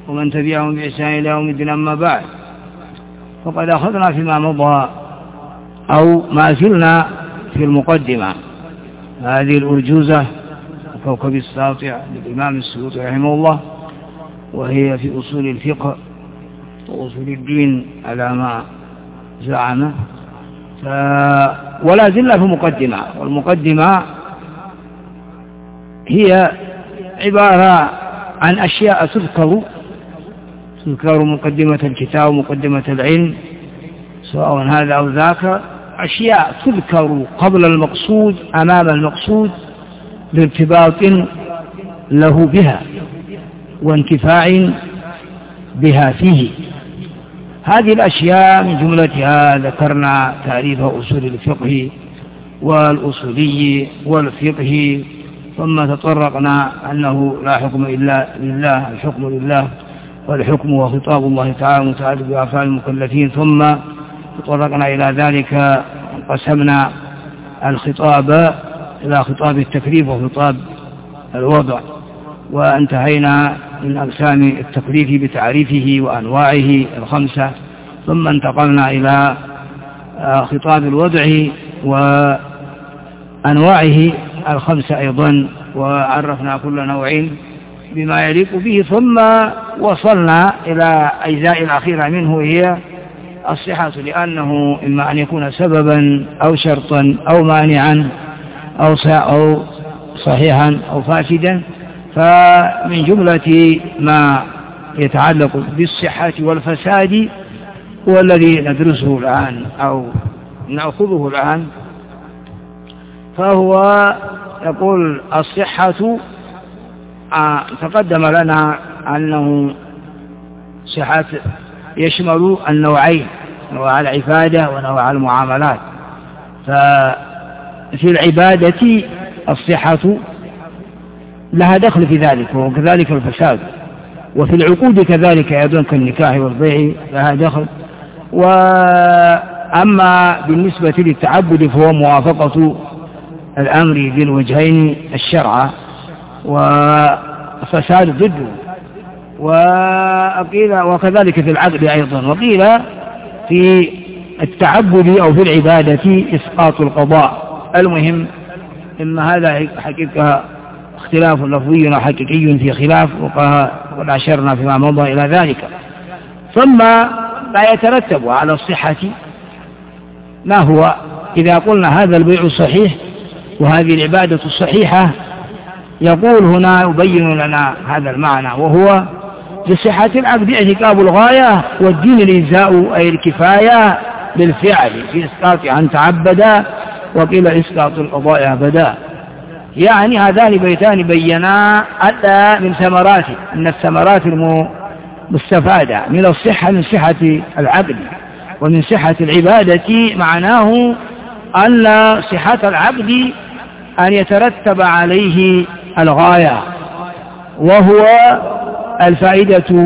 ومن تبعهم بإحسان إلى يوم الدين. أما بعد، فقد أخذنا فيما مضى أو ما زلنا في المقدمة هذه الأرجوزة كوكب الساطع للإمام السيوطي رحمه الله، وهي في أصول الفقه وأصول الدين على ما زعمه. ولا زلنا في مقدمة، والمقدمة هي عبارة عن أشياء تذكر مقدمة الكتاب ومقدمة العلم، سواء هذا أو ذاك، أشياء تذكر قبل المقصود أمام المقصود لارتباط له بها وانتفاع بها فيه. هذه الأشياء من جملتها ذكرنا تعريف أصول الفقه والأصولي والفقه، ثم تطرقنا أنه لا حكم إلا لله، الحكم لله، والحكم هو خطاب الله تعالى متعلق بأفعال المكلفين. ثم تطرقنا إلى ذلك، قسمنا الخطاب إلى خطاب التكليف وخطاب الوضع، وانتهينا من أقسام التكليف بتعريفه وأنواعه الخمسة. ثم انتقلنا إلى خطاب الوضع وأنواعه الخمسة أيضا، وعرفنا كل نوع بما يليق به. ثم وصلنا إلى أجزاء الأخيرة منه، هي الصحة، لأنه إما أن يكون سببا أو شرطا أو مانعا أو صحيحا أو فاسدا. فمن جملة ما يتعلق بالصحة والفساد هو الذي ندرسه الآن أو نأخذه الآن، فهو يقول الصحة. تقدم لنا أنه صحة يشمل النوعين، نوع العبادة ونوع المعاملات. ففي العبادة الصحة لها دخل في ذلك، وكذلك الفساد. وفي العقود كذلك أيضا كالنكاح والبيع لها دخل. وأما بالنسبة للتعبد فهو موافقة الأمر بالوجهين الشرع، وفساد ضده. وكذلك في العقد أيضا. وقيل في التعبد أو في العبادة إسقاط القضاء. المهم إن هذا حقيقة اختلاف لفظي وحقيقي في خلاف، وقد أشرنا فيما مضى إلى ذلك. ثم لا يترتب على الصحة ما هو. إذا قلنا هذا البيع صحيح وهذه العبادة صحيحة، يقول هنا يبين لنا هذا المعنى، وهو لصحة العقد اعتقاب الغاية، والدين الإجزاء أي الكفاية بالفعل في إسقاط عن تعبدا، وقيل إسقاط القضاء أبدا. يعني هذان بيتان بينا أن من ثمراته، أن الثمرات المستفادة من الصحة من صحة العقد ومن صحة العبادة معناه أن صحة العقد أن يترتب عليه الغاية، وهو الفائدة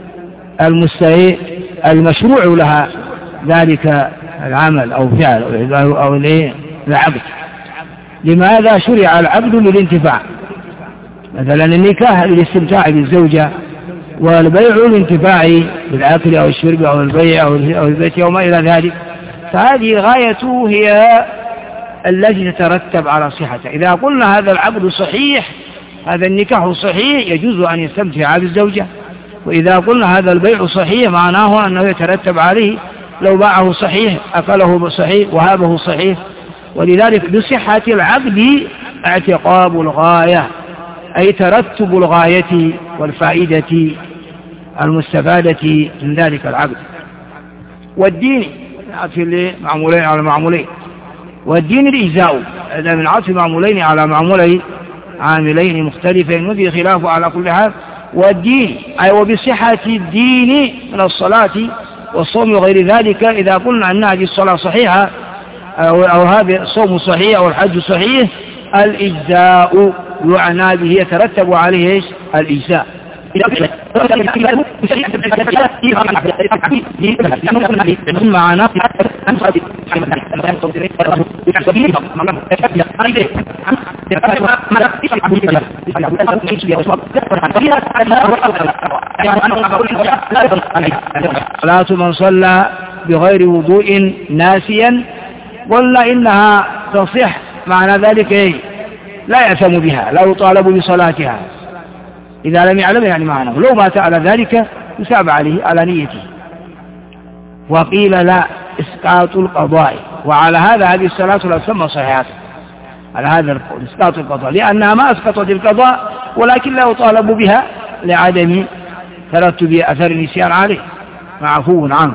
المشروع لها ذلك العمل أو فعل أو العقد. لماذا شرع العقد؟ للانتفاع. مثلا النكاح للاستمتاع بالزوجة، والبيع للانتفاع بالأكل أو الشرب أو البيع أو البيت أو ما إلى ذلك. فهذه غايته هي التي تترتب على صحته. إذا قلنا هذا العقد صحيح، هذا النكاح صحيح، يجوز أن يستمتع بالزوجة. وإذا قلنا هذا البيع صحيح، معناه أنه يترتب عليه لو باعه صحيح، أكله صحيح، وهابه صحيح. ولذلك بصحة العقد اعتقاب الغاية، أي ترتب الغاية والفائدة المستفادة من ذلك العقد. والدين عطف معمولين على معمولين، والدين الإجزاء هذا من عطف معمولين على معمولين عاملين مختلفين، وفي خلاف على كل حال. والدين أي وبصحة الدين من الصلاة والصوم وغير ذلك. إذا قلنا أن هذه الصلاة صحيحة أو هذا الصوم صحيح أو الحج صحيح، الإجزاء يعنى به يترتب عليه الإجزاء. صلاة من صلى بغير وضوء ناسيا، قلنا إنها تصح، معنى ذلك إيه؟ لا يأثم بها، لا يطالب بصلاتها إذا لم يعلم يعني معنى، لو مات على ذلك يثاب عليه على نيته. وقيل لا، إسقاط القضاء، وعلى هذه الصلاة لا تسمى صحيحة، على هذا القول إسقاط القضاء، لأنها ما أسقطت القضاء ولكن لا يطالب بها لعدم ترتب أثر النسيان عليه، معفو عنه.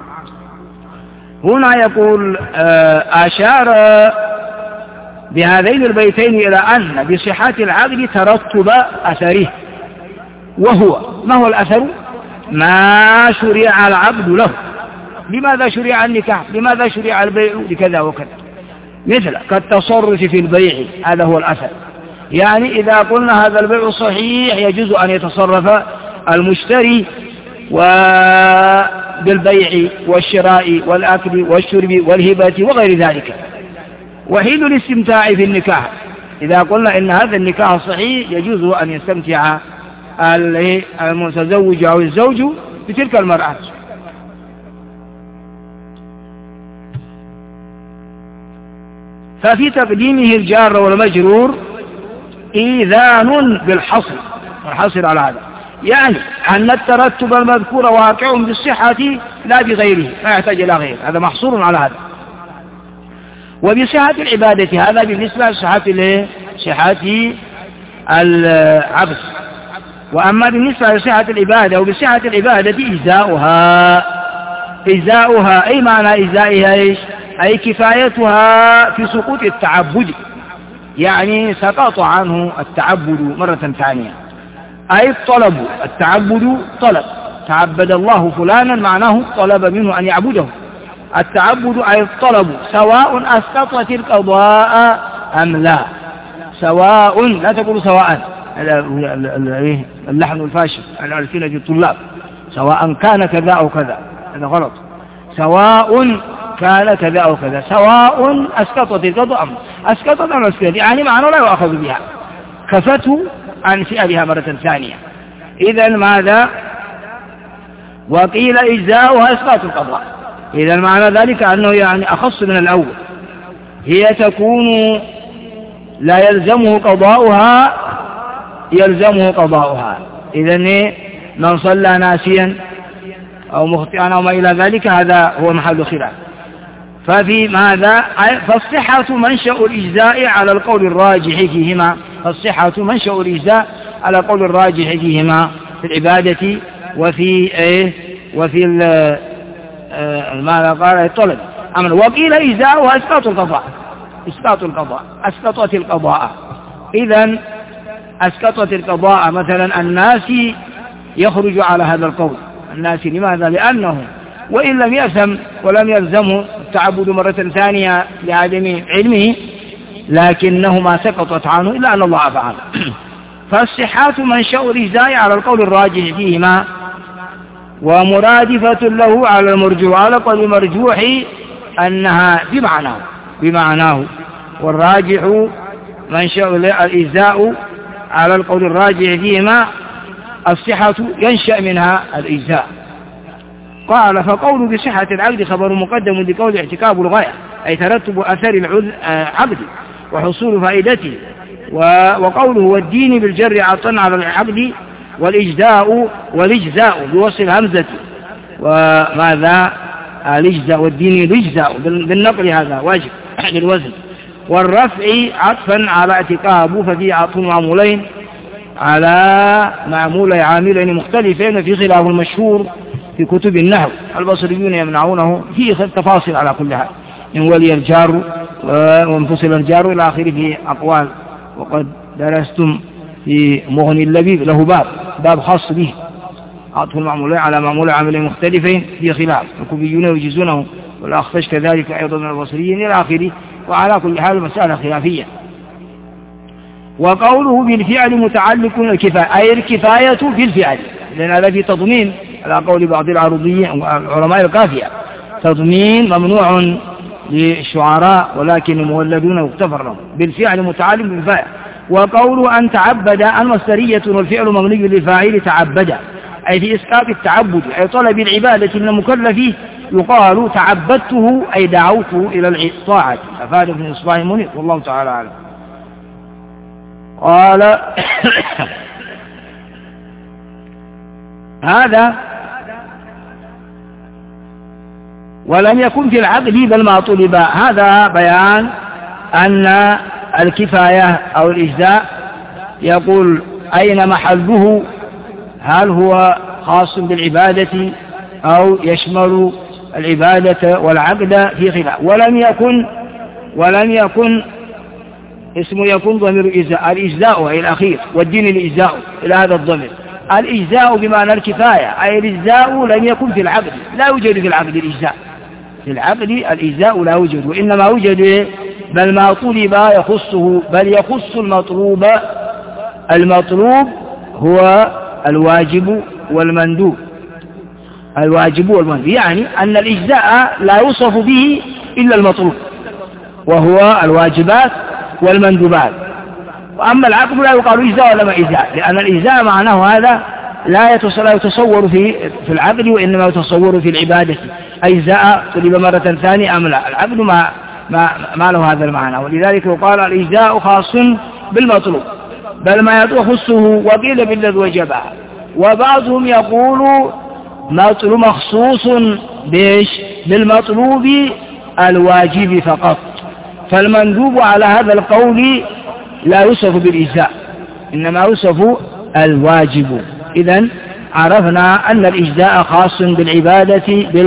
هنا يقول أشار بهذين البيتين إلى أن بصحة العقد ترتب أثره، وهو ما هو الأثر؟ ما شرع العقد له. لماذا شرع النكاح؟ لماذا شرع البيع؟ لكذا وكذا، مثل كالتصرف في البيع، هذا هو الأثر. يعني إذا قلنا هذا البيع صحيح يجوز أن يتصرف المشتري بالبيع والشراء والأكل والشرب والهبة وغير ذلك. وحين الاستمتاع في النكاح، إذا قلنا إن هذا النكاح صحيح يجوز أن يستمتع المتزوج أو الزوج بتلك المرأة. ففي تقديمه الجار والمجرور إيذان بالحصر، والحصر على هذا يعني أن الترتب المذكور واقع بالصحة لا بغيره، لا يحتاج إلى غيره، هذا محصور على هذا. وبصحة العبادة، هذا بالنسبة لصحة العبد. وأما بالنسبة لصحة العبادة، وبصحة العبادة إجزاؤها، أي معنى إجزائها إيش؟ أي كفايتها في سقوط التعبد، يعني سقط عنه التعبد مرة ثانية، أي الطلب، التعبد طلب، تعبد الله فلانا معناه طلب منه أن يعبده، التعبد أي الطلب، سواء أسقطت القضاء أم لا، سواء، لا تقول سواء، اللحن الفاشل على ألسنة الطلاب، سواء كان كذا أو كذا، هذا غلط، سواء كان كذا أو كذا، سواء أسقطت القضاء أم أسقطت أم أسقطت، يعني معنى لا يؤخذ بها، كفته عن فعلها مرة ثانية. إذن ماذا؟ وقيل إجزاؤها إسقاط القضاء، إذن معنى ذلك أنه يعني أخص من الأول، هي تكون لا يلزمه قضاؤها، إذن من صلى ناسيا أو مخطئا أو ما إلى ذلك هذا هو محل خلاف. ففي ماذا؟ فالصحة منشأ الإجزاء على القول الراجح فيهما، فالصحة منشأ الإجزاء على القول الراجح فيهما في العبادة وفي ماذا قال الطلب. وقيل إجزاؤها إسقاط القضاء، أسقطت القضاء. إذن أسقطت القضاء، مثلا الناس يخرج على هذا القول، الناس لماذا؟ لأنه وإن لم يأثم ولم يلزمه التعبد مرة ثانية لعدم علمه، لكنه ما سقطت عنه إلا أن الله عفى عنه. فالصحات منشأ الإجزاء على القول الراجح فيهما، ومرادفة له على المرجوح، على قول المرجوح أنها بمعناه، والراجح منشأ الإجزاء على القول الراجح فيهما، الصحة ينشأ منها الإجزاء. قال فقول بصحة العقد خبر مقدم لقول اعتكاب الغاية، أي ترتب أثر العقد وحصول فائدته، وقوله والدين بالجر عطا على العقد، والإجزاء بوصف الهمزة، وماذا الإجزاء والدين الإجزاء بالنقل، هذا واجب للوزن، والرفع عطفا على اعتكاب، ففي عطف معمولين على عاملين مختلفين، في خلاف المشهور في كتب النحو، البصريون يمنعونه، فيه تفاصيل على كل حال، إن ولي الجار وانفصل الجار إلى آخره في أقوال. وقد درستم في مغني اللبيب له باب خاص به، عطف المعمولين على معمول عاملين مختلفين في خلاف، الكوفيون يجيزونه والأخفش كذلك أيضا من البصريين إلى آخره. وعلى كل حال مسألة خلافية. وقوله بالفعل متعلق الكفاية، أي الكفاية في الفعل، لأن هذا في تضمين على قول بعض العرضيين علماء القافية، تضمين ممنوع للشعراء ولكن المولدون يغتفر لهم، بالفعل متعلق بالكفاية. وقوله أن تعبد المصدرية والفعل مبني للفاعل تعبد، أي في إسقاط التعبد أي طلب العبادة من المكلف، يقال تعبدته أي دعوته إلى الطاعة، أفاد ابن إصباح المنير والله تعالى أعلم. قال هذا ولم يكن في العقد بل ما طلب، هذا بيان أن الكفاية أو الإجزاء يقول أين محله، هل هو خاص بالعبادة أو يشمل العبادة والعقد في خلاف. ولم يكن اسم يكون ضمير إجزاء، الإجزاء أي الأخير والدين الإجزاء إلى هذا الضمير، الإجزاء بمعنى الكفاية، أي الإجزاء لم يكن في العقد، لا يوجد في العقد الإجزاء، في العقد الإجزاء لا يوجد، وإنما يوجد بل ما طلب يخصه، بل يخص المطلوب. المطلوب هو الواجب والمندوب، الواجب والمندوب، يعني أن الإجزاء لا يوصف به إلا المطلوب وهو الواجبات والمندوبات. وأما العقد لا يقال إجزاء ولا ما إجزاء، لأن الإجزاء معناه هذا لا يتصور في العقد، وإنما يتصور في العبادة، أجزاء طلب مرة ثانية أم لا، العقد ما له هذا المعنى، ولذلك يقال الإجزاء خاص بالمطلوب بل ما يخصه، وقيل بالذي وجبه. وبعضهم يقول مطلوب مخصوص بالمطلوب الواجب فقط، فالمندوب على هذا القول لا يوصف بالإجزاء إنما يوصف الواجب. إذن عرفنا أن الإجزاء خاص بالعبادة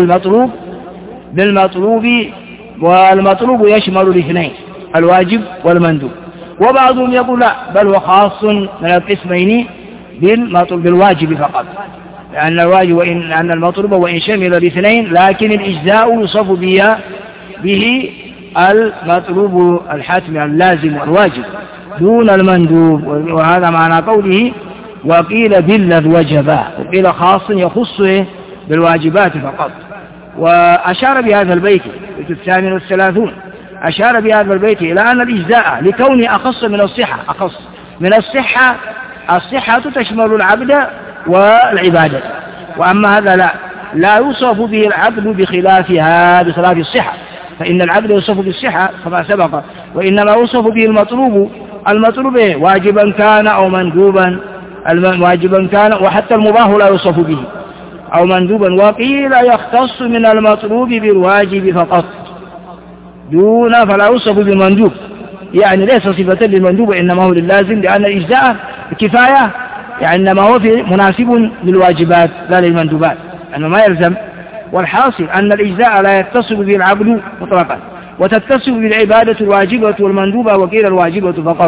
بالمطلوب والمطلوب يشمل الاثنين الواجب والمندوب. وبعضهم يقول لا، بل هو خاص من القسمين بالواجب فقط، لأن الواجب أن المطلوب وإن شمل الاثنين لكن الإجزاء يوصف به المطلوب الحتمي اللازم والواجب دون المندوب. وهذا معنى قوله وقيل بالذي وجبه، وقيل خاص يخص بالواجبات فقط. وأشار بهذا البيت 38 أشار بهذا البيت إلى أن الإجزاء لكونه أخص من الصحة، أخص من الصحة تشمل العبد والعبادة، وأما هذا لا يوصف به العبد بخلافها بخلاف الصحة، فإن العبد يوصف بالصحة كما سبق، وإنما يوصف به المطلوب واجبا كان أو مندوبا، واجبا كان، وحتى المباح لا يوصف به أو مندوبا. وقيل يختص من المطلوب بالواجب فقط فلا يوصف بالمندوب، يعني ليس صفة للمندوب إنما هو للازم، لأن الإجزاء كفاية يعني إنما هو مناسب للواجبات لا للمندوبات، أنه ما يلزم. والحاصل أن الإجزاء لا يتصل به العبد مطلقا، وتتصل بالعبادة الواجبة والمندوبة، وقيل الواجبة فقط.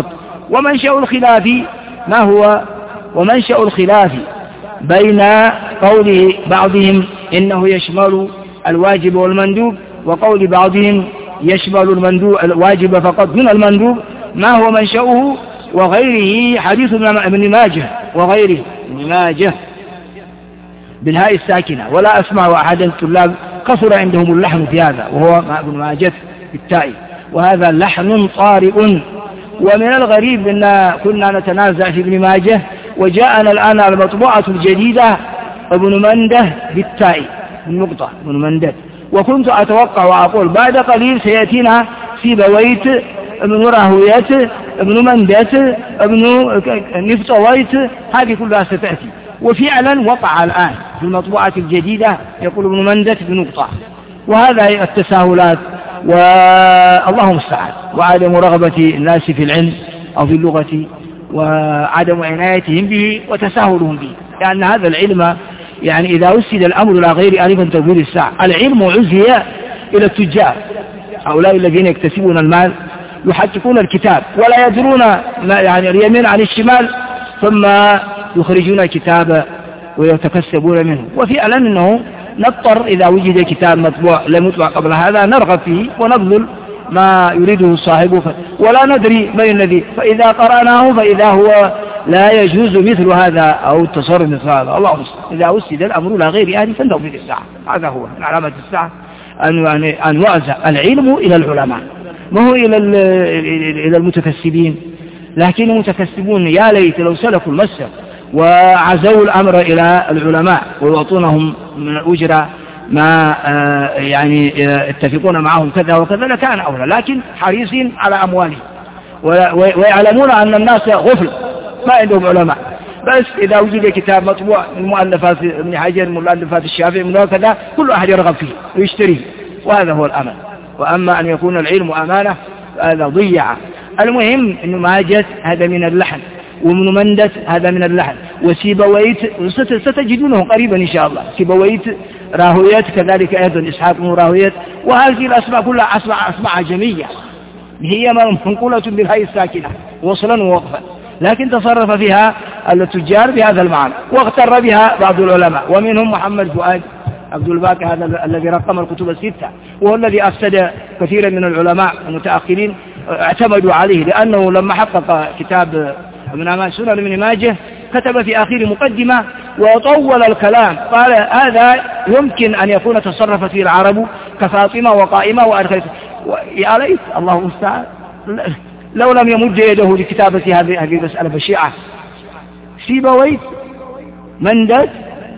ومنشأ الخلاف بين قول بعضهم إنه يشمل الواجب والمندوب، وقول بعضهم يشمل الواجب فقط دون المندوب، ما هو منشأه وغيره حديث ابن ماجه وغيره، ابن ماجه بالهاء الساكنة، ولا أسمع أحدا الطلاب كثر عندهم اللحن في هذا، وهو ابن ماجه بالتاء، وهذا لحن طارئ. ومن الغريب أن كنا نتنازع في ابن ماجه، وجاءنا الآن المطبوعة الجديدة ابن منده بالتاء النقطة ابن منده، وكنت أتوقع وأقول بعد قليل سيأتينا في بويت ابن راهوية ابن مندة ابن نفطويت، هذه كلها ستأتي، وفعلا وقع الآن في المطبوعة الجديدة يقول ابن مندة بنقطة، وهذا التساهلات والله المستعان، وعدم رغبة الناس في العلم أو في اللغة، وعدم عنايتهم به وتساهلهم به، لأن هذا العلم يعني إذا وسد الأمر إلى غير آلف تدبير الساعة، العلم عزي إلى التجار، هؤلاء الذين يكتسبون المال يحققون الكتاب ولا يدرون يعني اليمين عن الشمال، ثم يخرجون الكتاب ويتكسبون منه. وفعلا أنه نضطر إذا وجد كتاب مطبوع لم يطبع قبل هذا نرغب فيه ونبذل ما يريده صاحبه ولا ندري من الذي، فإذا قرأناه فإذا هو لا يجوز مثل هذا أو التصرف مثل هذا. الله المستعان. إذا وسد الأمر لا غير أهل فانتهوا في الساعة. هذا هو من علامة الساعة أن يعزى العلم إلى العلماء، ما هو إلى المتكسبين. لكن المتكسبون يا ليت لو سلكوا المسلك وعزوا الأمر إلى العلماء ويعطونهم من الأجرة ما يعني يتفقون معهم كذا وكذا لكان أولى، لكن حريصين على أموالهم ويعلمون أن الناس غفل ما عندهم علماء. بس إذا وجد كتاب مطبوع من مؤلفات ابن حجر من مؤلفات الشافعي من كذا كل أحد يرغب فيه ويشتريه، وهذا هو الأمل. وأما أن يكون العلم أمانة هذا ضيع. المهم أنه ماجد هذا من اللحن، وابن مندة هذا من اللحن، وسيبويت ستجدونه قريبا إن شاء الله. سيبويت راهويت كذلك أيضا إسحاق بن راهويت. وهذه الأسماء كلها أسماء عجمية هي منقولة بالهاء الساكنة وصلا ووقفا، لكن تصرف فيها التجار بهذا المعنى واغتر بها بعض العلماء، ومنهم محمد فؤاد عبد الباقي هذا الذي رقم الكتب الستة، وهو الذي أفسد كثيرا من العلماء المتأخرين اعتمدوا عليه، لأنه لما حقق كتاب من سنن ابن ماجه كتب في آخر مقدمة وطول الكلام، قال هذا يمكن أن يكون تصرفت فيه العرب كفاطمة وقائمة وأدخلت. يا ليت الله المستعان لو لم يمد يده لكتابة هذه المسألة بشيعة. سيبويت مندد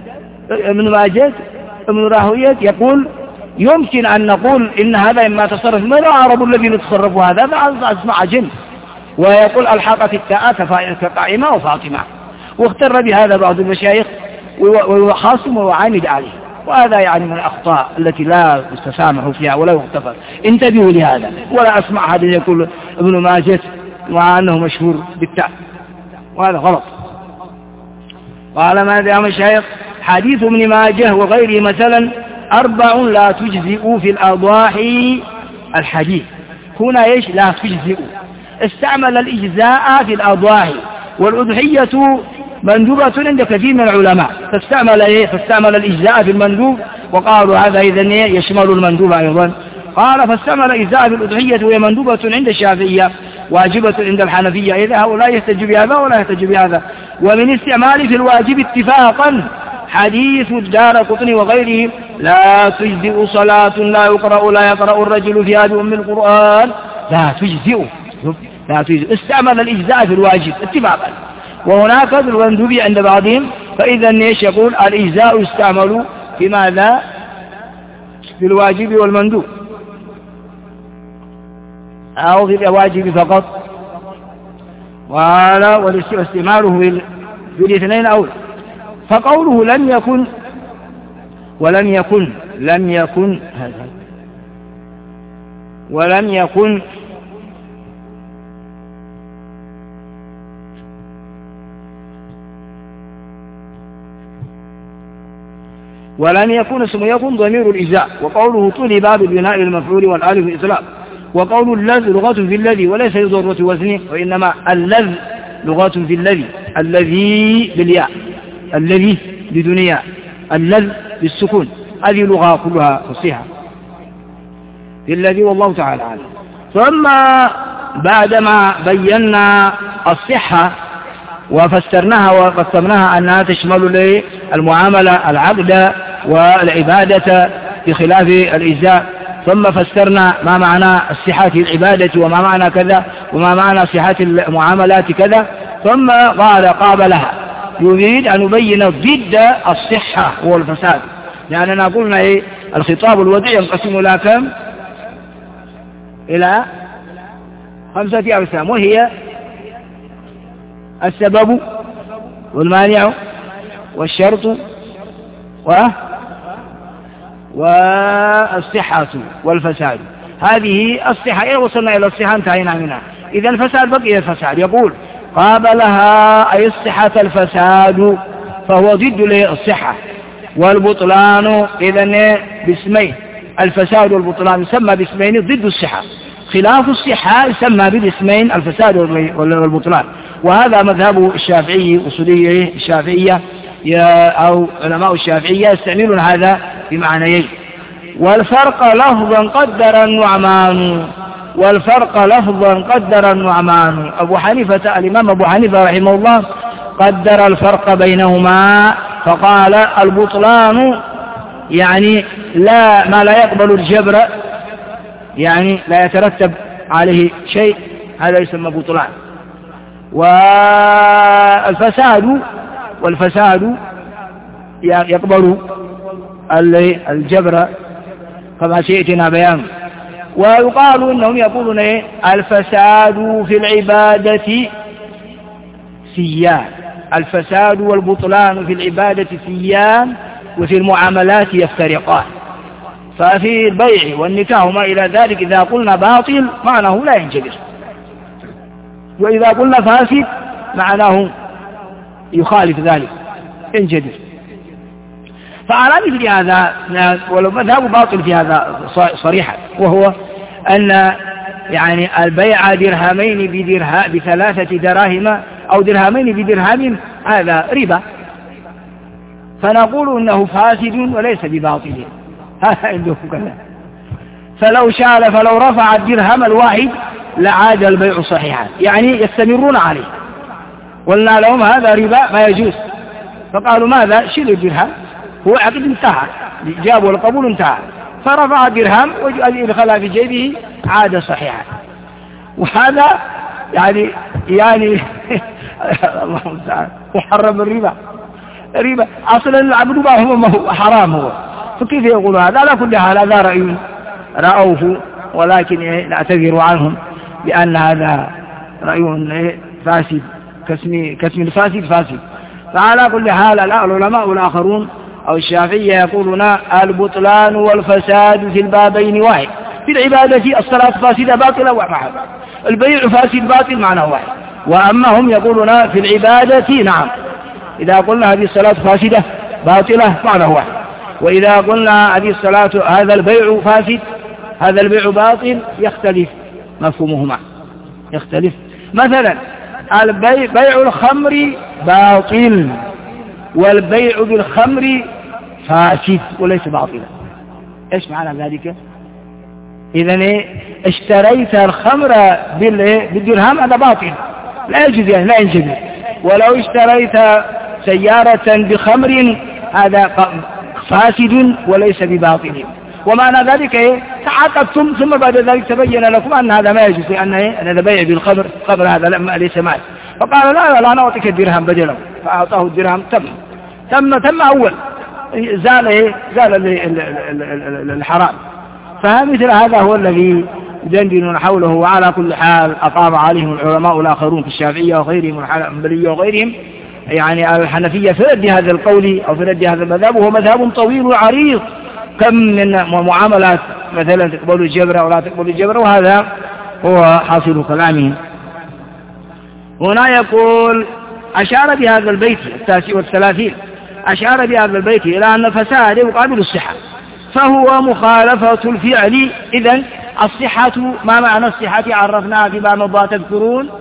ابن ماجد ابن راهوية يقول يمكن أن نقول إن هذا إما تصرف من العرب الذين تصرفوا هذا أسمع جن، ويقول الحقت التاء كقائمة وفاطمة، واغتر بهذا بعض المشايخ وخاصم وعاند عليه، وهذا يعني من الأخطاء التي لا يستسامح فيها ولا يغتفر. انتبهوا لهذا، ولا أسمع هذا يقول ابن ماجد مع أنه مشهور بالتاء، وهذا غلط. قال ماذا يا مشايخ؟ حديث ابن ماجه وغيره مثلا 4 لا تجزئ في الأضاحي الحديث. هنا ايش؟ لا تجزئ، استعمل الإجزاء في الأضاحي، والأضحية مندوبة عند كثير من العلماء، فاستعمل الإجزاء في المندوب، وقالوا هذا إذن يشمل المندوب أيضا. قال فاستعمل الإجزاء في الأضحية وهي مندوبة عند الشافعية واجبة عند الحنفية، إذا هؤلاء يحتج بهذا ولا يحتج بهذا. ومن استعمال في الواجب اتفاقا حديث الدارقطني وغيره لا تجزئ صلاة لا يقرأ الرجل فيها بأم القرآن، لا تجزئ. استعمل الإجزاء في الواجب اتفاقا، وهناك المندوب عند بعضهم. فإذا ايش يقول؟ الإجزاء يستعمل في ماذا؟ في الواجب والمندوب أو في الواجب فقط، واستعماله في الاثنين أولى. فقوله لم يكن ولم يكن اسم يكن ضمير الإجزاء. وقوله طلب ببناء المفعول والالف الإطلاق. وقول اللذ لغة في الذي وليس يضرة وزنه، وإنما اللذ لغة في الذي بالياء، الذي بدون ياء، اللذ بالسكون، هذه لغة كلها فصيحة في الذي، والله تعالى عنه. ثم بعدما بينا الصحة وفسرناها وقسمناها أنها تشمل المعاملة العقد والعبادة بخلاف الإجزاء، ثم فسرنا ما معنى الصحة العبادة وما معنى كذا وما معنى صحة المعاملات كذا. ثم قال قابلها، يريد أن يبين ضد الصحة والفساد، لأننا قلنا الخطاب الوديع ينقسم إلى كم؟ إلى 5 أقسام، وهي السبب والمانع والشرط والصحة والفساد. هذه الصحة إذا وصلنا إلى الصحة انتهينا منها، إذا الفساد بقي الفساد. يقول قابلها أي الصحة الفساد، فهو ضد الصحة. والبطلان إذن باسمين، الفساد والبطلان يسمى باسمين ضد الصحة، خلاف الصحة يسمى بالاسمين الفساد والبطلان. وهذا مذهب الشافعي أصولي الشافعية أو علماء الشافعية يستعملون هذا بمعنيين. والفرق لفظا قدر النعمان، والفرق لفظا قدر النعمان. الإمام أبو حنيفة رحمه الله قدر الفرق بينهما فقال البطلان يعني ما لا يقبل الجبر، يعني لا يترتب عليه شيء، هذا يسمى بطلان. والفساد يقبل الجبر كما سيأتينا بيان. ويقال إنهم يقولون الفساد في العبادة سيان، الفساد والبطلان في العبادة سيان، وفي المعاملات يفترقان. ففي البيع والنكاح وما إلى ذلك إذا قلنا باطل معناه لا ينجبر، وإذا قلنا فاسد معناه يخالف ذلك ينجبر. فعلى مثل هذا ولو مذهب باطل في هذا صريحا، وهو أن يعني البيع درهمين بثلاثة دراهم أو درهمين بدرهم هذا ربا، فنقول إنه فاسد وليس بباطل، هذا عندهم كذا. فلو رفع الدرهم الواحد لعاد البيع صحيحا، يعني يستمرون عليه. قلنا لهم هذا ربا ما يجوز، فقالوا ماذا؟ شيلوا الدرهم، هو عقد انتهى، الإجابة والقبول انتهى، فرفع الدرهم وادخلها في جيبه عاد صحيحا. وهذا يعني الله المستعان محرم الربا أصلا العبد ما هو حرام هو، فكيف يقول هذا؟ على كل حال هذا رأي رأوه، ولكن نعتذر عنهم بأن هذا رأي فاسد كاسم الفاسد فاسد. فعلى كل حال العلماء الآخرون أو الشافعية يقولون البطلان والفساد في البابين واحد. في العبادة الصلاة فاسدة باطلة ومعنى، البيع فاسد باطل معنى واحد. وأما هم يقولون في العبادة نعم، إذا قلنا هذه الصلاة فاسدة باطلة معنى واحد، وإذا قلنا هذه الصلاة هذا البيع فاسد هذا البيع باطل يختلف مفهومهما، يختلف. مثلا بيع الخمر باطل والبيع بالخمر فاسد وليس باطلا. ايش معنى ذلك؟ إذن اشتريت الخمر بالدرهم هذا باطل لا يجوز، يعني لا ينجز. ولو اشتريت سيارة بخمر هذا فاسد وليس بباطل. ومعنى ذلك تعاقدتم ثم بعد ذلك تبين لكم أن هذا ما يجوز، لأن هذا بيع بالخمر، خمر هذا ليس مال. فقال لا نعطيك الدرهم بدله، فأعطاه الدرهم. تم أول زال الحرام. فمثل هذا هو الذي يدندنون حوله. وعلى كل حال أقام عليهم العلماء الآخرون في الشافعية وغيرهم والحنبلية وغيرهم، يعني الحنفية في رد هذا القول أو في رد هذا المذهب، وهو مذهب طويل وعريض، كم من معاملات مثلا تقبل الجبر أو لا تقبل الجبر، وهذا هو حاصل كلامهم. هنا يقول أشار بهذا البيت 39 أشار بهذا البيت إلى أن الفساد يقابل الصحة، فهو مخالفة الفعل. إذن الصحة، ما معنى الصحة؟ عرفناها فيما مضى تذكرون.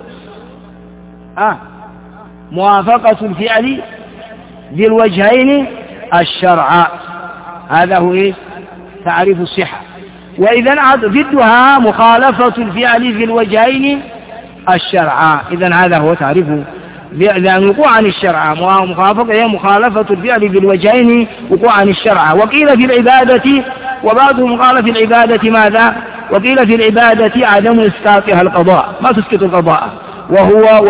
موافقة الفعل ذي الوجهين الشرع، هذا هو تعريف الصحة. وإذن ضدها مخالفة الفعل ذي الوجهين الشرع، إذن هذا هو تعريفه، لأن وقوع عن الشرع. مخالفة هي مخالفة الفعل بالوجهين وقوع عن الشرع. وقيل في العبادة، وبعضهم قال في العبادة ماذا؟ وقيل في العبادة عدم إسقاطها القضاء، ما تسقط القضاء. وهو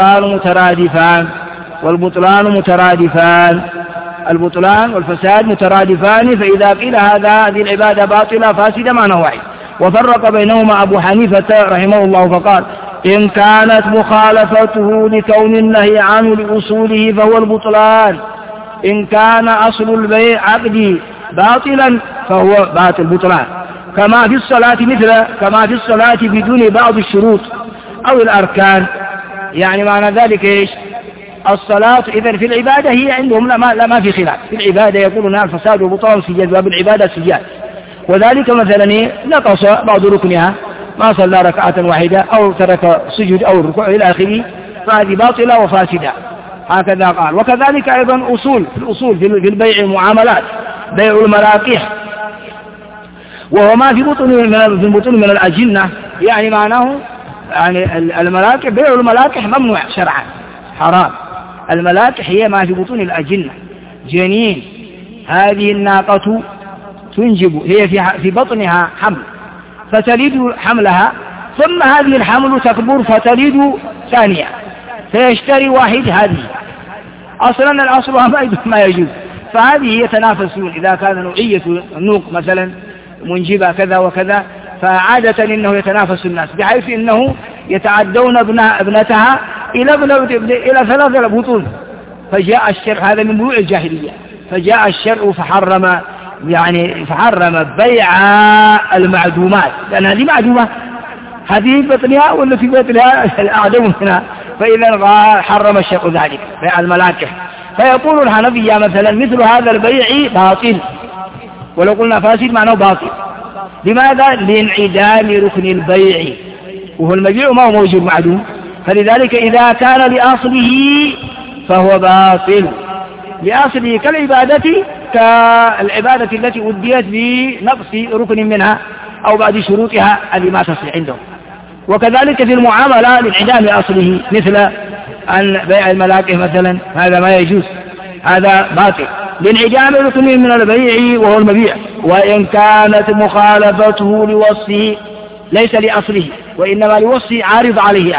والبطلان البطلان والفساد مترادفان. فإذا قيل هذه العبادة باطلة فاسدة معنى واحد. وفرق بينهما أبو حنيفة رحمه الله فقال إن كانت مخالفته لكون النهي عنه لأصوله فهو البطلان، إن كان أصل البيع عقدي باطلا فهو باطل بطلان. كما في الصلاة بدون بعض الشروط أو الأركان. يعني معنى ذلك إيش؟ الصلاة إذن في العبادة هي عندهم ما في خلاف. في العبادة يقولون الفساد وبطلان سجاد، وبالعبادة سجاد. وذلك مثلا نقص بعض ركنها، ما صلى ركعة واحدة أو ترك سجود أو الركوع إلى آخره، فهذه باطلة وفاسدة، هكذا قال. وكذلك أيضا أصول في البيع المعاملات، بيع المراقيح وهو ما في بطون من الأجنة، يعني معناه يعني الملاكح، بيع الملاكح ممنوع شرعا حرام. الملاكح هي ما في بطون الأجنة، جنين. هذه الناقة تنجب، هي في بطنها حمل، فتلد حملها، ثم هذه الحمل تكبر فتلد ثانية، فيشتري واحد هذه. أصلا الأصل ما يجوز، فهذه يتنافسون. إذا كان نوعية النوق مثلا منجبة كذا وكذا، فعادة إنه يتنافس الناس، بحيث إنه يتعدون ابنتها إلى 3 بطون. فجاء الشرع، هذا من بيوع الجاهلية، فجاء الشرع فحرم بيع المعدومات، لأن هذه معدومة، هذه بطنها ولا في بطنها الأعدم هنا، فإذا حرم الشرع ذلك بيع الملاكح. فيقول الحنفية مثلا مثل هذا البيع باطل، ولو قلنا فاسد معناه باطل. لماذا؟ لانعدام ركن البيع، وهو المبيع ما هو موجود معدوم، فلذلك إذا كان لأصله فهو باطل، لأصله كالعبادة التي أديت بنقص ركن منها أو بعد شروطها التي ما تصلح عندهم. وكذلك في المعاملة لانعدام أصله، مثل أن بيع الملاكح مثلا، هذا ما يجوز، هذا باطل لانعدام ركن من البيع وهو المبيع، وإن كانت مخالفته لوصفه ليس لأصله وإنما لوصفه عارض عليه،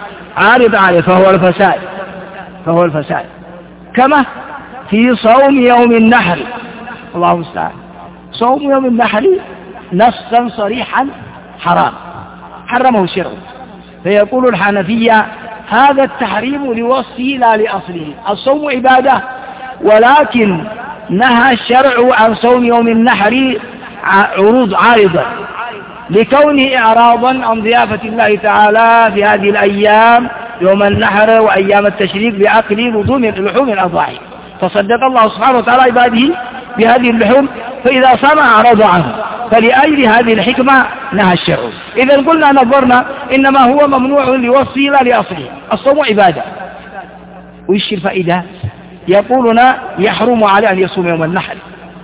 فهو الفساد. كما في صوم يوم النحر، الله المستعان، صوم يوم النحر نصا صريحا حرام، حرمه الشرع. فيقول الحنفية هذا التحريم لوصفه لا لأصله. الصوم عبادة، ولكن نهى الشرع عن صوم يوم النحر عارضا لكونه إعراضا عن ضيافة الله تعالى في هذه الأيام يوم النحر وأيام التشريق بأكل لحوم الأضاحي. فصدق الله سبحانه وتعالى عباده بهذه اللحوم، فإذا صام أعرض عنه، فلأجل هذه الحكمة نهى الشرع. إذا قلنا نظرنا إنما هو ممنوع لوصفه لا لأصله. الصوم عبادة، وإيش الفائدة؟ يقولون يحرم عليه أن يصوم يوم النحر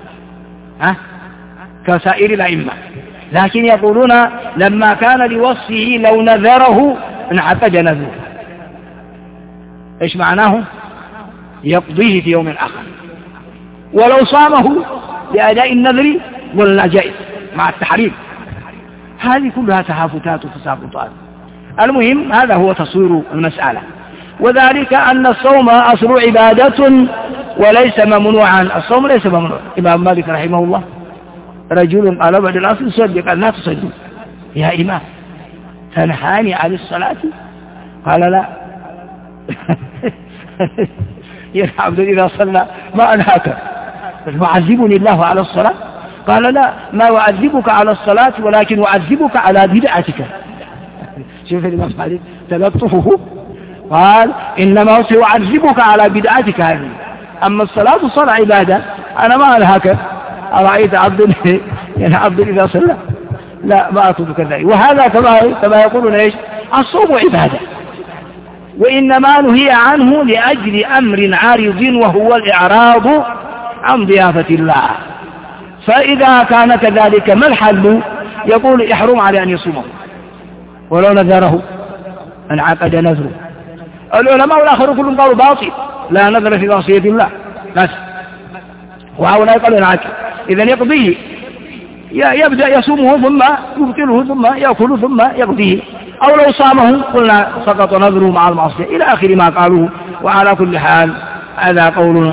كسائر الأئمة، لكن يقولون لما كان لوصفه لو نذره انعقد نذره. إيش معناه؟ يقضيه في يوم آخر، ولو صامه لأداء النذر ولا جائز مع التحريم. هذه كلها تهافتات وتساقطات. المهم هذا هو تصوير المسألة، وذلك أن الصوم أصل عبادة وليس ممنوعا. الصوم ليس ممنوع. إمام مالك رحمه الله رجل قال بعد الأصل صدق، قال لا تصدق يا إمام، تنهاني عن الصلاة؟ قال لا. يا عبد إذا صلى ما أنهاك، وعذبني الله على الصلاة؟ قال لا، ما أعذبك على الصلاة ولكن أعذبك على بدعتك. شوف الإمام مالك تلطفه، قال إنما سأعذبك على بدعتك هذه، أما الصلاة صلاة عبادة، أنا ما أنهاك. أرأيت عبد إذا صلى؟ لا، ما أطلبك ذلك. وهذا كما يقولون إيش؟ الصوم عبادة، وإنما نهي عنه لأجل أمر عارض وهو الإعراض عن ضيافة الله. فإذا كان كذلك ما الحل؟ يقول يحرم عليه أن يصومه، ولو نذره انعقد نذره. العلماء الآخرون كلهم قالوا باطل، لا نذر في معصية الله بس، وهؤلاء قالوا انعقد. إذن يقضيه، يبدأ يصومه ثم يبطله ثم يأكل ثم يقضيه، أو لو صامه قلنا سقط نذره مع المعصية، إلى آخر ما قالوه. وعلى كل حال هذا قوله.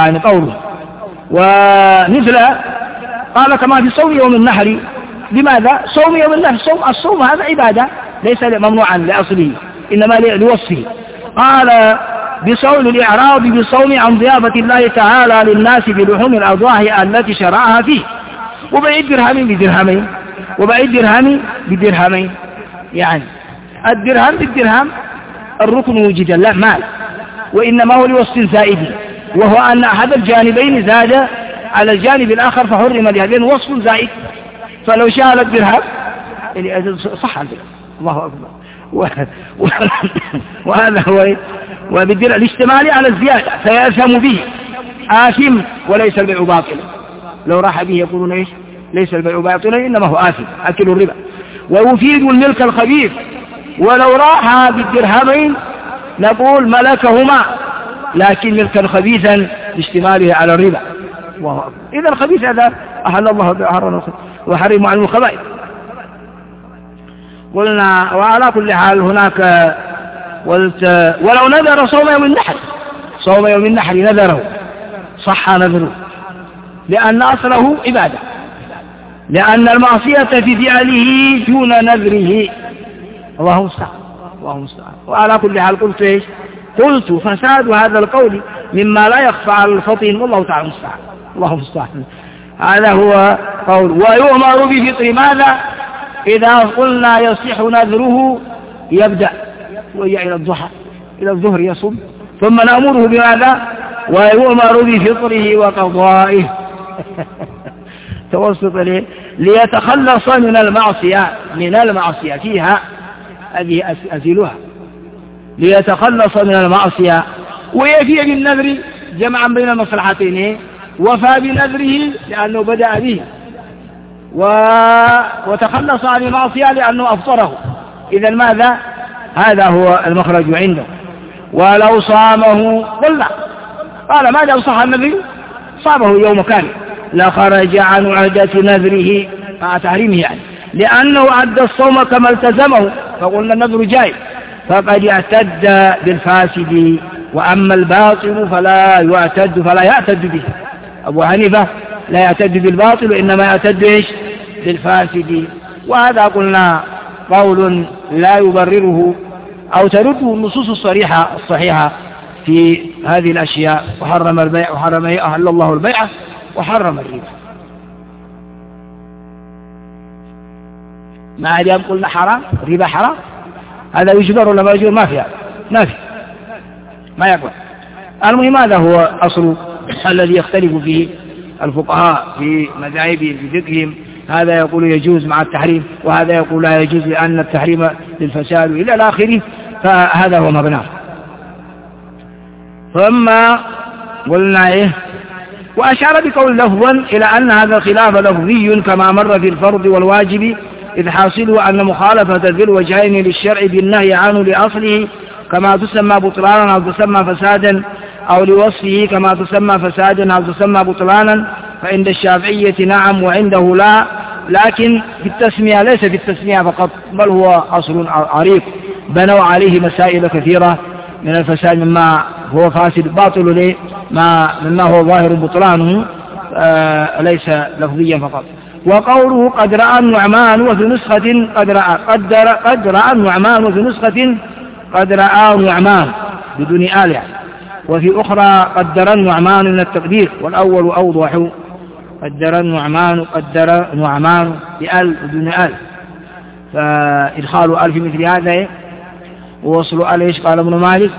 ومثل قال كما في صوم يوم النحر. لماذا صوم يوم النحر؟ الصوم هذا عبادة ليس ممنوعا لأصله، إنما لوصفه. قال بصوم الإعراض بصوم عن ضيافة الله تعالى للناس بلحوم الأضاحي التي شرعها فيه، وبعيد درهم بدرهمين، وبعيد درهم بدرهمين. يعني الدرهم بالدرهم الركن وجد لا مال، وإنما هو لوصف زائد، وهو أن أحد الجانبين زاد على الجانب الآخر فحرم لهذين وصف زائد. فلو شاء الدرهم يعني صح الدرهم، الله أكبر. وهذا هو وبالدرهم الاشتمال على الزيادة فيأثم به آثم وليس البيع باطل. لو راح به يقولون إيش؟ ليس البيع باطلا إنما هو آثم أكل الربا. ويفيد الملك الخبيث، ولو راح بالدرهمين نقول ملكهما، لكن ملكا خبيثا لاشتماله على الربا. إذا الخبيث هذا أحل الله وحرم عنه الخبائث. قلنا وعلى كل حال هناك ولو نذر صوم يوم النحر نذره صح نذره، لأن أصله عبادة، لأن المعصية في فعله دون نذره. الله المستعان. وعلى كل حال قلت فساد هذا القول مما لا يخفى على الفطن، والله تعالى المستعان. الله المستعان. هذا هو قول. ويؤمر بفطر ماذا؟ إذا قلنا يصح نذره يبدأ وهي إلى الضحى إلى الظهر يصوم، ثم نأمره بماذا؟ ويؤمر بفطره وقضائه توسط ليتخلص من المعصية فيها هذه أزلها، ليتخلص من المعصية ويفي بالنذر جمعا بين المصلحتين، وفى بنذره لأنه بدأ به، وتخلص عن المعصية لأنه أفطره. إذا ماذا؟ هذا هو المخرج عنده. ولو صامه قلنا قال ماذا صح النبي؟ صامه يوم كان لخرج عن عدة نذره مع تحريمه يعني، لأنه عد الصوم كما التزمه، فقلنا النذر جائز، فقد يعتد بالفاسد، وأما الباطل فلا يعتد به. أبو حنيفة لا يعتد بالباطل وإنما يعتد بالفاسد. وهذا قلنا قول لا يبرره أو ترده النصوص الصحيحة في هذه الأشياء. وحرم البيع أحل الله البيع وحرم الربا. ما عاد قلنا حرام الربا حرام، هذا يجبر ولا ما يجبر؟ ما في ما يقبل. المهم هذا هو أصل الذي يختلف فيه الفقهاء في مذاهبهم في فقههم. هذا يقول يجوز مع التحريم، وهذا يقول لا يجوز لأن التحريم للفساد إلى الآخر. فهذا هو مبناه. ثم قلنا وأشار بقول لفظا إلى أن هذا الخلاف لفظي كما مر في الفرض والواجب، إذ حاصله أن مخالفة ذي الوجهين للشرع بالنهي عنه لأصله كما تسمى بطلانا أو تسمى فسادا، أو لوصفه كما تسمى فسادا أو تسمى بطلانا، فعند الشافعية نعم وعنده لا، لكن في التسمية ليس في التسمية فقط، بل هو أصل عريق بنوا عليه مسائل كثيرة من الفساد مما هو فاسد باطل مما هو ظاهر بطلانه، ليس لفظيا فقط. وقوله قد رأى النعمان وفي نسخة قد رأى النعمان وفي نسخة قد رأى النعمان بدون آل يعني، وفي أخرى قدر النعمان من التقدير، والأول أوضح قدر النعمان بآل بدون آل، فإدخال آل في مثل هذا ووصل آل قال ابن مالك.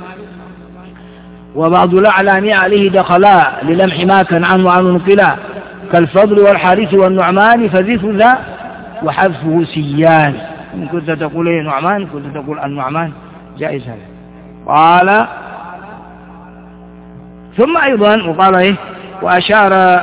وبعض الأعلام عليه دخلا للمح ما كان عنه عن نقلا كالفضل والحارث والنعمان فذف ذا وحذفه سيان. إن كنت تقول نعمان كنت تقول النعمان جائز هذا. قال ثم أيضا وقال وأشار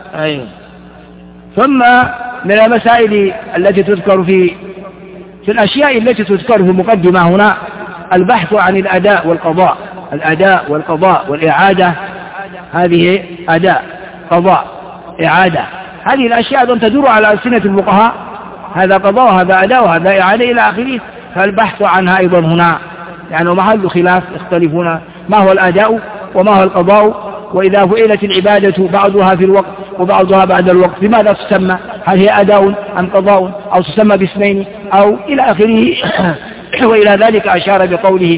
ثم من المسائل التي تذكر في الأشياء التي تذكر في المقدمة هنا البحث عن الأداء والقضاء والإعادة. هذه أداء قضاء إعادة، هذه الأشياء تدور على ألسنة الفقهاء، هذا قضاء وهذا أداء وهذا إعادة إلى آخره، فالبحث عنها أيضا هنا يعني محل خلاف، يختلفون ما هو الأداء وما هو القضاء، وإذا فعلت العبادة بعضها في الوقت وبعضها بعد الوقت بماذا تسمى؟ هل هي أداء أم قضاء أو تسمى باسمين أو إلى آخره. وإلى ذلك أشار بقوله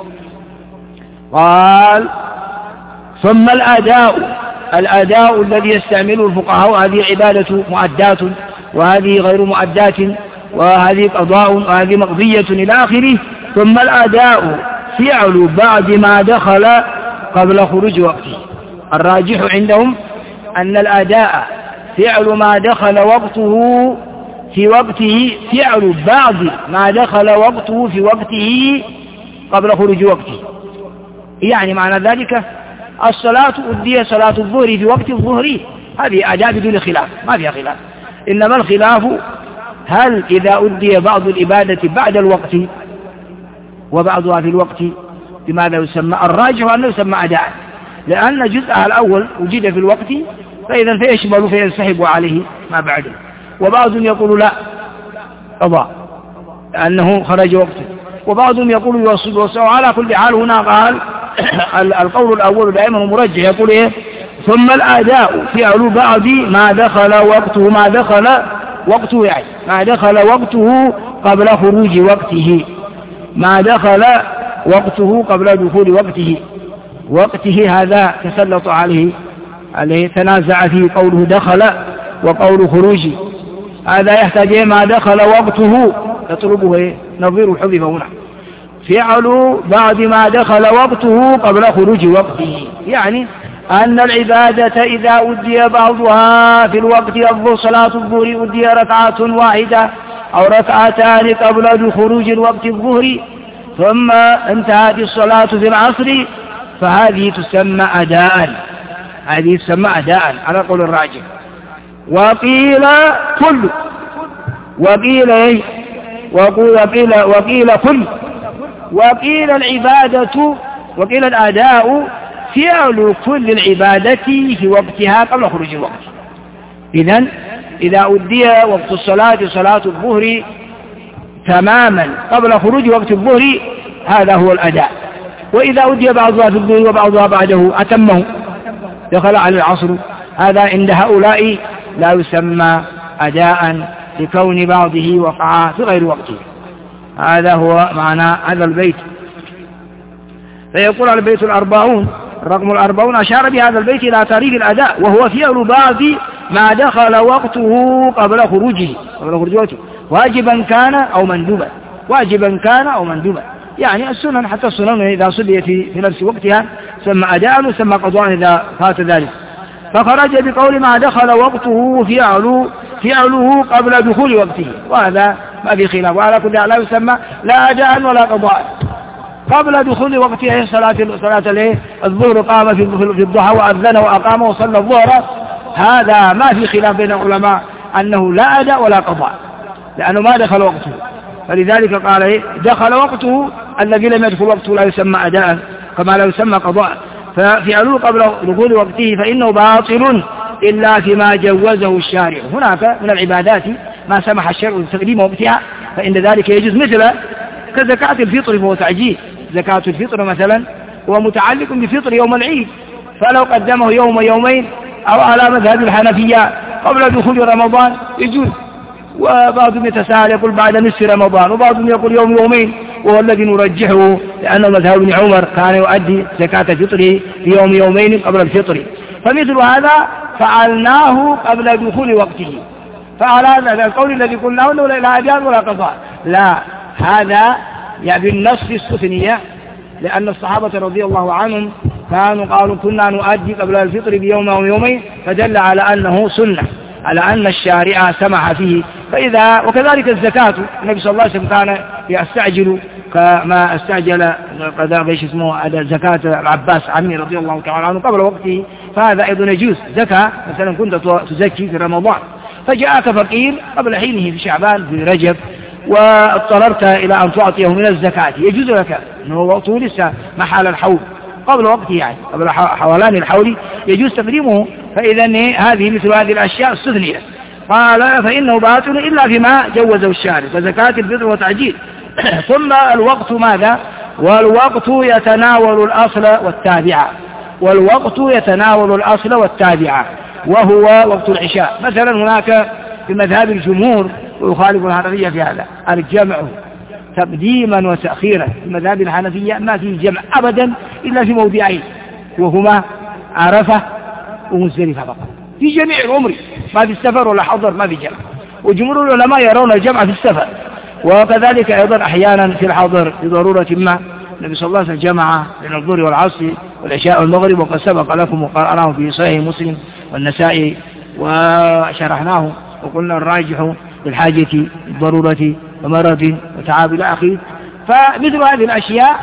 قال ثم الأداء الذي يستعمله الفقهاء، هذه عبادة مؤدات وهذه غير مؤدات وهذه قضاء وهذه مقضية إلى آخره. ثم الأداء فعل بعد ما دخل قبل خروج وقته. الراجح عندهم أن الأداء فعل ما دخل وقته في وقته، فعل بعض ما دخل وقته في وقته قبل خروج وقته. يعني معنى ذلك الصلاة أدي صلاة الظهر في وقت الظهر، هذه أداء بدون خلاف ما فيها خلاف. إنما الخلاف هل إذا أدي بعض الإبادة بعد الوقت وبعضها في الوقت لماذا يسمى؟ الراجح أنه يسمى أداء، لأن جزءها الأول وجد في الوقت فإذا فيشمل فينسحب عليه ما بعده. وبعضهم يقول لا قضاء لأنه خرج وقته، وبعضهم يقول يوصل. على كل حال هنا قال القول الأول دائما مرجح، يقول إيه؟ ثم الأداء فعل بعد ما دخل وقته، ما دخل وقته يعني ما دخل وقته قبل خروج وقته، ما دخل وقته قبل دخول وقته هذا تسلط عليه تنازع فيه قوله دخل وقول خروج، هذا يحتاج ما دخل وقته يطلبه نظير حذف هنا، فعل بعد ما دخل وقته قبل خروج وقته، يعني أن العبادة إذا أدي بعضها في الوقت صلاة الظهر أدي ركعة واحدة أو ركعتان قبل خروج وقت الظهر ثم انتهت الصلاة في العصر فهذه تسمى أداء، هذه تسمى أداء على قول الراجح. وقيل كل، وقيل كل، وقيل العبادة، وقيل الأداء فعل كل العبادة في وقتها قبل خروج الوقت. إذن إذا أدي وقت الصلاة صلاة الظهر تماما قبل خروج وقت الظهر هذا هو الأداء، وإذا أدي بعضها في الظهر وبعضها بعده أتمه دخل على العصر، هذا عند هؤلاء لا يسمى أداء لكون بعضه وقع في غير وقته. هذا هو معنى هذا البيت. فيقول البيت 40 رقم 40 أشار بهذا البيت إلى تعريف الأداء، وهو فعل بعض ما دخل وقته قبل خروج وقته، واجبا كان أو مندوبا، واجبا كان أو مندوبا، يعني السنن حتى السنن إذا صليت في نفس وقتها سمى أداء وسمى قضاء إذا فات ذلك. فخرج بقول ما دخل وقته فعله قبل دخول وقته، وهذا ما في خلاف، وعلى كل لا يسمى لا أداء ولا قضاء. قبل دخول وقته صلاة الظهر قام في الضحى وأذن وأقام وصلى الظهر، هذا ما في خلاف بين العلماء أنه لا أداء ولا قضاء لأنه ما دخل وقته، فلذلك قال دخل وقته الذي لم يدخل وقته لا يسمى أداء كما لا يسمى قضاء. ففعله قبل دخول وقته فإنه باطل إلا فيما جوزه الشارع. هناك من العبادات ما سمح الشرع بتقديم وقتها فإن ذلك يجوز، مثل كزكاة الفطر فهو تعجيل، زكاة الفطر مثلا هو متعلق بفطر يوم العيد، فلو قدمه يوم يومين أو على مذهب الحنفية قبل دخول رمضان يجوز. وبعضهم يتساهل يقول بعد نصف رمضان، وبعضهم يقول يوم يومين، وهو الذي نرجحه لأنه مذهب ابن عمر كان يؤدي زكاة فطره في يوم يومين قبل الفطر. فمثل هذا فعلناه قبل دخول وقته، فعلى هذا القول الذي قلناه أنه لا أداء ولا قضاء، لا، هذا يعني بالنص السفنية، لأن الصحابة رضي الله عنهم كانوا قالوا كنا نؤدي قبل الفطر بيوم أو يومين، فدل على أنه سنة، على أن الشارع سمح فيه. فإذا وكذلك الزكاة، النبي صلى الله عليه وسلم كان يستعجل كما استعجل زكاة العباس عمي رضي الله تعالى عنه قبل وقته، فهذا أيضا يجوز. زكاة مثلا كنت تزكي في رمضان فجاءك فقير قبل حينه في شعبان في رجب واضطررت إلى أن تعطيه من الزكاة، يجوز لك أنه وقته لسه محل الحول قبل وقته، يعني قبل حولان الحول يجوز تقديمه. فإذا هذه مثل هذه الأشياء السفنية. قال فإنه باطل إلا فيما جوزه الشارع، فزكاة الفطر وتعجيل. ثم الوقت ماذا؟ والوقت يتناول الأصل والتابعة، والوقت يتناول الأصل والتابعة، وهو وقت العشاء. مثلا هناك في مذهب الجمهور ويخالف الحنفية في هذا الجمع تقديما وتأخيرا، في مذهب الحنفية ما في جمع أبدا إلا في موضعين، وهما عرفة ومزدلفة فقط في جميع العمر، ما في السفر ولا حضر ما في جمع. وجمهور العلماء يرون الجمع في السفر، وكذلك أيضا أحيانا في الحضر لضرورة ما. النبي صلى الله عليه وسلم جمع بين الظهر والعصر والعشاء والمغرب، وقد سبق لكم وقرأناه في صحيح مسلم والنسائي وشرحناه وقلنا الراجح للحاجة الضرورة ومرض وتعب إلى آخره. فمثل هذه الأشياء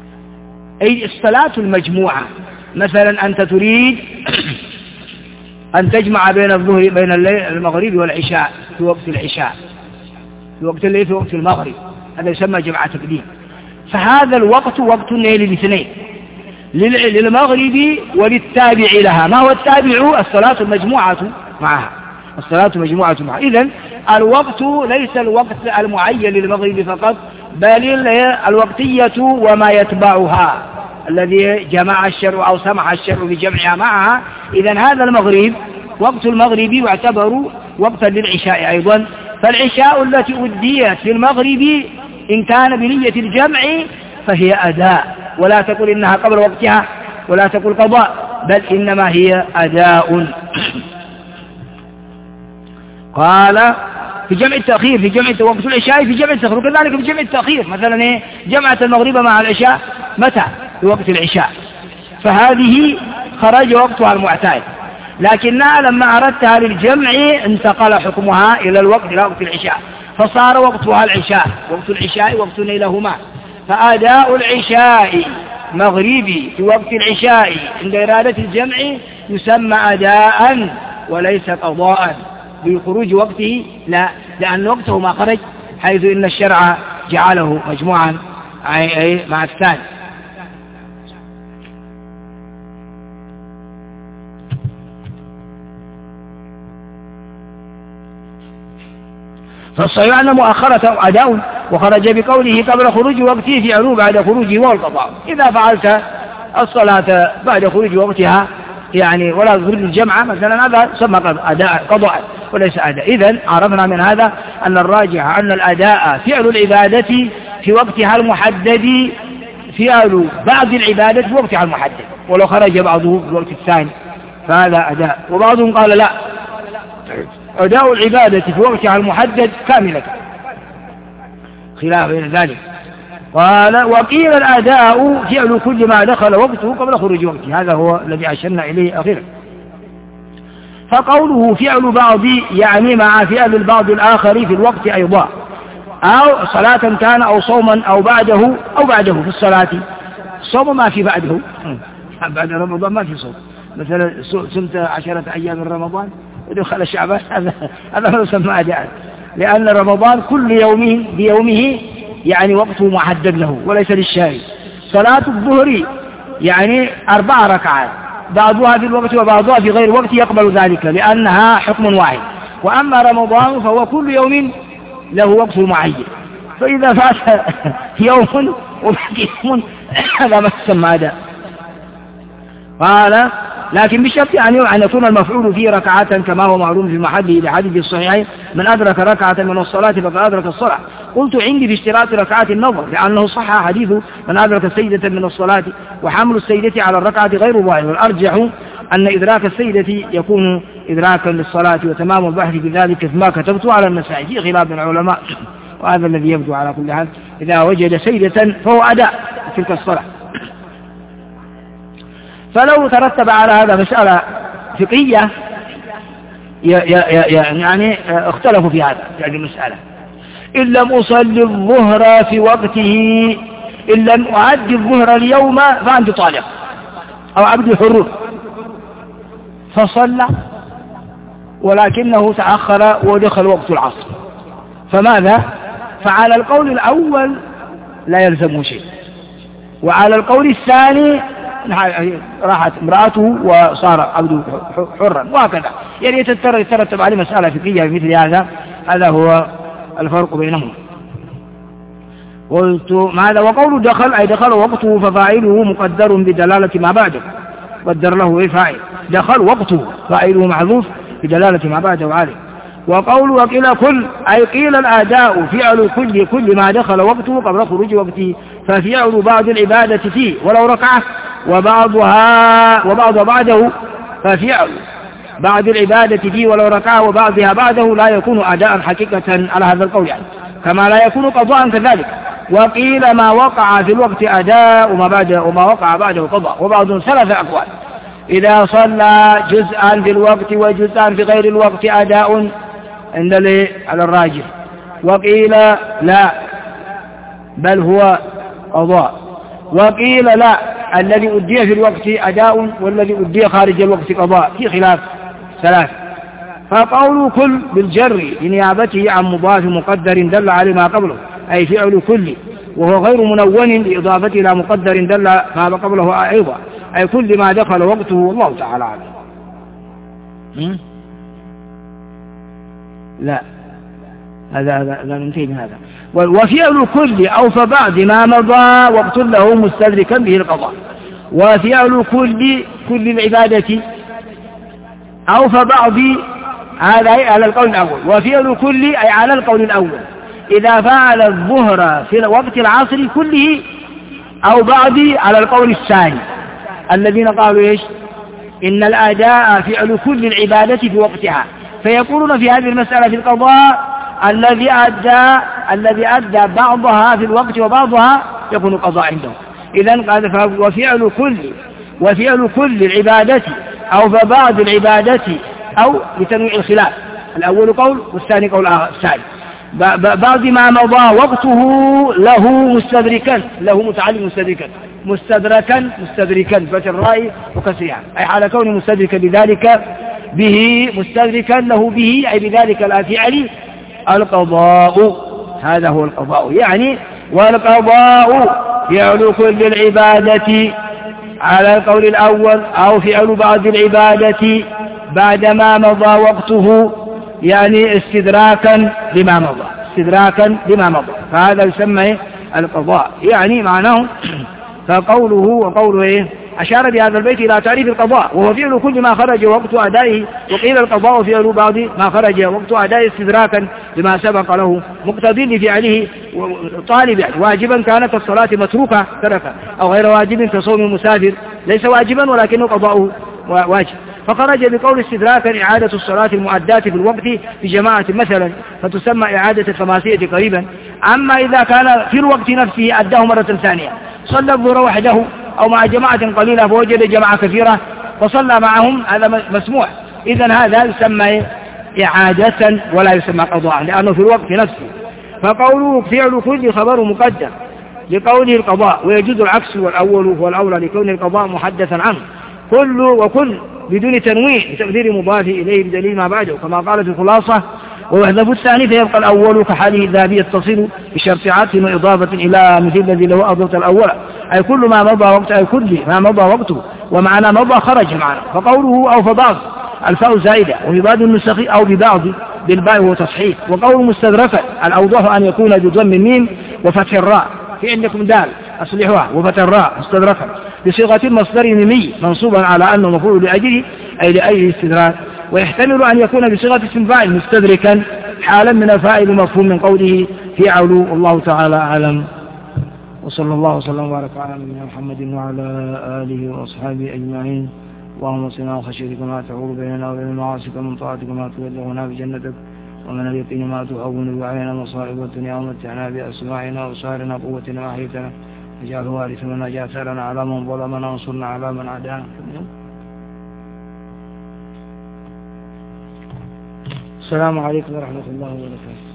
أي الصلاة المجموعة، مثلا أنت تريد أن تجمع بين الظهر بين المغرب والعشاء في وقت العشاء، في وقت الليل، في وقت المغرب، هذا يسمى جمع تقديم. فهذا الوقت وقت للاثنين، للمغرب وللتابع لها. ما هو التابع؟ الصلاة المجموعة معها، الصلاة مجموعة معها. إذن الوقت ليس الوقت المعين للمغرب فقط، بل الوقتية وما يتبعها الذي جمع الشرع أو سمح الشرع بجمعها معها. إذن هذا المغرب وقت المغرب يعتبر وقتا للعشاء أيضا. فالعشاء التي أديت في المغرب إن كان بنية الجمع فهي أداء، ولا تقول إنها قبل وقتها ولا تقول قضاء، بل إنما هي أداء. قال في جمع التأخير، في جمع وقت العشاء في جمع التأخير، وكذلك في جمع التأخير. مثلا جمعت المغرب مع العشاء متى؟ في وقت العشاء، فهذه خرج وقتها المعتاد، لكنها لما أردتها للجمع انتقل حكمها إلى الوقت، إلى وقت العشاء، فصار وقتها العشاء. وقت العشاء وقت لهما، فأداء العشاء مغربي في وقت العشاء عند إرادة الجمع يسمى أداء وليس قضاء بخروج وقته، لا، لأن وقته ما خرج، حيث إن الشرع جعله مجموعا أي مع الثاني. فالصحيح أن مؤخرة أداء، وخرج بقوله قبل خروج وقته فعله بعد خروجه والقضاء. إذا فعلت الصلاة بعد خروج وقتها يعني ولا تريد الجمع مثلا، هذا سمى أداء قضاء وليس أداء. إذن عرفنا من هذا أن الراجح أن الأداء فعل العبادة في وقتها المحدد، فعل بعض العبادة في وقتها المحدد، ولو خرج بعضه في الوقت الثاني فهذا أداء. وبعضهم قال لا، أداء العبادة في وقتها المحدد كاملة، خلاف بين ذلك. قال وقيل الأداء فعل كل ما دخل وقته قبل خروج وقته، هذا هو الذي أشرنا إليه أخيرا. فقوله فعل بعض يعني مع فعل البعض الآخر في الوقت أيضا، أو صلاة كان أو صوما أو بعده في الصلاة. الصوم ما في بعده، بعد رمضان ما في صوم، مثلا سمت 10 أيام من رمضان ودخل شعبان، هذا ما يسمى أداء، لأن رمضان كل يوم بيومه يعني وقته محدد له وليس للشارع. صلاة الظهر يعني 4 ركعات، بعضها في الوقت وبعضها في غير وقت يقبل ذلك لأنها حكم واحد. وأما رمضان فهو كل يوم له وقت معين، فإذا فات يوم وبقي يوم هذا ما يسمى أداء. قال لكن بشرط أن يكون المفعول فيه ركعة كما هو معلوم في محله لحديث الصحيحين من أدرك ركعة من الصلاة فقد أدرك الصلاة. قلت عندي في اشتراط ركعات النظر، لأنه صح حديث من أدرك سيدة من الصلاة، وحمل السيدة على الركعة غير ظاهر، والأرجح أن إدراك السيدة يكون إدراكا للصلاة، وتمام البحث بذلك فيما كتبت على النسائي في خلاف العلماء، وهذا الذي يبدو على كل حال. إذا وجد سيدة فهو أداء تلك الصلاة. فلو ترتب على هذا مسألة فقهية يعني اختلفوا في هذا، يعني المسألة إن لم أصلي الظهر في وقته، إن لم أعد الظهر اليوم فأنت طالق أو عبد حر، فصلى ولكنه تأخر ودخل وقت العصر، فماذا؟ فعلى القول الأول لا يلزمه شيء، وعلى القول الثاني راحت امرأته وصار عبده حرا، وهكذا يعني يترتب عليه مسألة فقهية مثل هذا. هذا هو الفرق بينهما. قلت ماذا؟ وقول دخل أي دخل وقته ففاعله مقدر بدلالة ما بعده، قدر له إيه فاعل، دخل وقته فاعله محذوف بدلالة ما بعده عليه. وقول وقيل كل أي قيل الأداء فعل كل ما دخل وقته قبل خروج وقته، ففعل بعض العبادة فيه ولو ركعة وبعض بعده، ففعل بعض العبادة فيه ولو ركعة وبعضها بعده لا يكون أداء حقيقة على هذا القول يعني، كما لا يكون قضاء كذلك. وقيل ما وقع في الوقت أداء وما وقع بعده قضاء. وبعضهم 3 أقوال: إذا صلى جزءا في الوقت وجزءا في غير الوقت أداء عند على الراجح. وقيل لا بل هو قضاء. وقيل لا الذي أدي في الوقت أداء والذي أدي خارج الوقت قضاء، في خلاف ثلاث. فقول كل بالجر لنيابته عن مضاف مقدر دل عليه ما قبله، أي فعل كل، وهو غير منون لإضافته إلى مقدر دل ما قبله أيضا، أي كل ما دخل وقته، والله تعالى أعلم. لا هذا ننتهي من هذا. وفعل كل أو فبعد ما مضى وقت له مستدركا به القضاء. وفعل كل العبادة أو فبعض، هذا على القول الأول. وفعل كل أي على القول الأول، إذا فعل الظهر في وقت العصر كله أو بعض على القول الثاني، الذين قالوا إيش؟ إن الأداء فعل كل العبادة في وقتها، فيقولون في هذه المسألة في القضاء الذي أدى بعضها في الوقت وبعضها يكون قضاء عندهم. إذن قال وفعل كل العبادة أو فبعض العبادة، أو لتنويع الخلاف، الأول قول والثاني قول الثاني، بعد ما مضى وقته له مستدركا، له متعلم مستدركا فتح الراء وكسرها، أي حال كونه مستدركا بذلك به، مستدركا له به، أي بذلك الفعل القضاء. هذا هو القضاء يعني. والقضاء فعل كل العبادة على القول الأول، أو فعل بعض العبادة بعدما مضى وقته، يعني استدراكا لما مضى، فهذا يسمى القضاء يعني معناه. فقوله وقوله إيه؟ أشار بهذا البيت إلى تعريف القضاء، وهو فعل كل ما خرج وقت أدائه، وقيل القضاء فعل بعض ما خرج وقت أدائه استدراكا لما سبق له، مقتضي لفعله طالبا واجبا كانت الصلاة متروكة تركه، أو غير واجب كصوم المسافر ليس واجبا ولكنه قضاؤه واجب، فخرج بقول استدراكا إعادة الصلاة المؤداة في الوقت في جماعة مثلا، فتسمى إعادة الخماسية قريبا. أما إذا كان في الوقت نفسه أداه مرة ثانية، صلى الظهر وحده أو مع جماعة قليلة فوجد جماعة كثيرة فصلى معهم، هذا مسموح. إذن هذا يسمى إعادة ولا يسمى قضاء، لأنه في الوقت نفسه. فقوله فعل كل خبر مقدم لقوله القضاء، ويجوز العكس، والأول هو الأولى لكون القضاء محدثا عنه. كل وكل بدون تنوين بتقدير مضاف إليه بدليل ما بعده، كما قالت الخلاصة: ويحذف الثاني فيبقى الأول كحاله الذهبي يتصل بشرط عطف وإضافة إلى مثل الذي له أضبط الأول، أي كل ما مضى وقت، أي كل ما مضى وقته، ومعنى مضى خرج معنا. فقوله أو فبعض الفاء زائدة، وببعض النسخ أو ببعض بالباء هو تصحيح. وقول مستدركا الأوضح أن يكون بضم الميم وفتح الراء، في عندكم دال أصلحوها وفتح الراء مستدركا بصيغة المصدر الميمي منصوبا على أنه مفعول لأجله، أي لأجل استدراك. ويحتمل أن يكون بصيغة اسم فاعل مستدركا حالا من الفاعل مفهوم من قوله فعل. الله تعالى أعلم، وصلى الله وسلم وبارك على نبينا محمد وعلى آله وأصحابه أجمعين. اللهم صلنا وخشيتك ما تحول بيننا وبين معاصيك، من طاعتك ما تبلغنا بجنتك، ومن اليقين ما تهون علينا مصائب الدنيا، ومتعنا بأسماعنا وأبصارنا قوتنا ما أحييتنا، واجعله وارث منا، واجعل ثارنا على من ظلمنا، وانصرنا على من عادانا. السلام عليكم ورحمة الله وبركاته.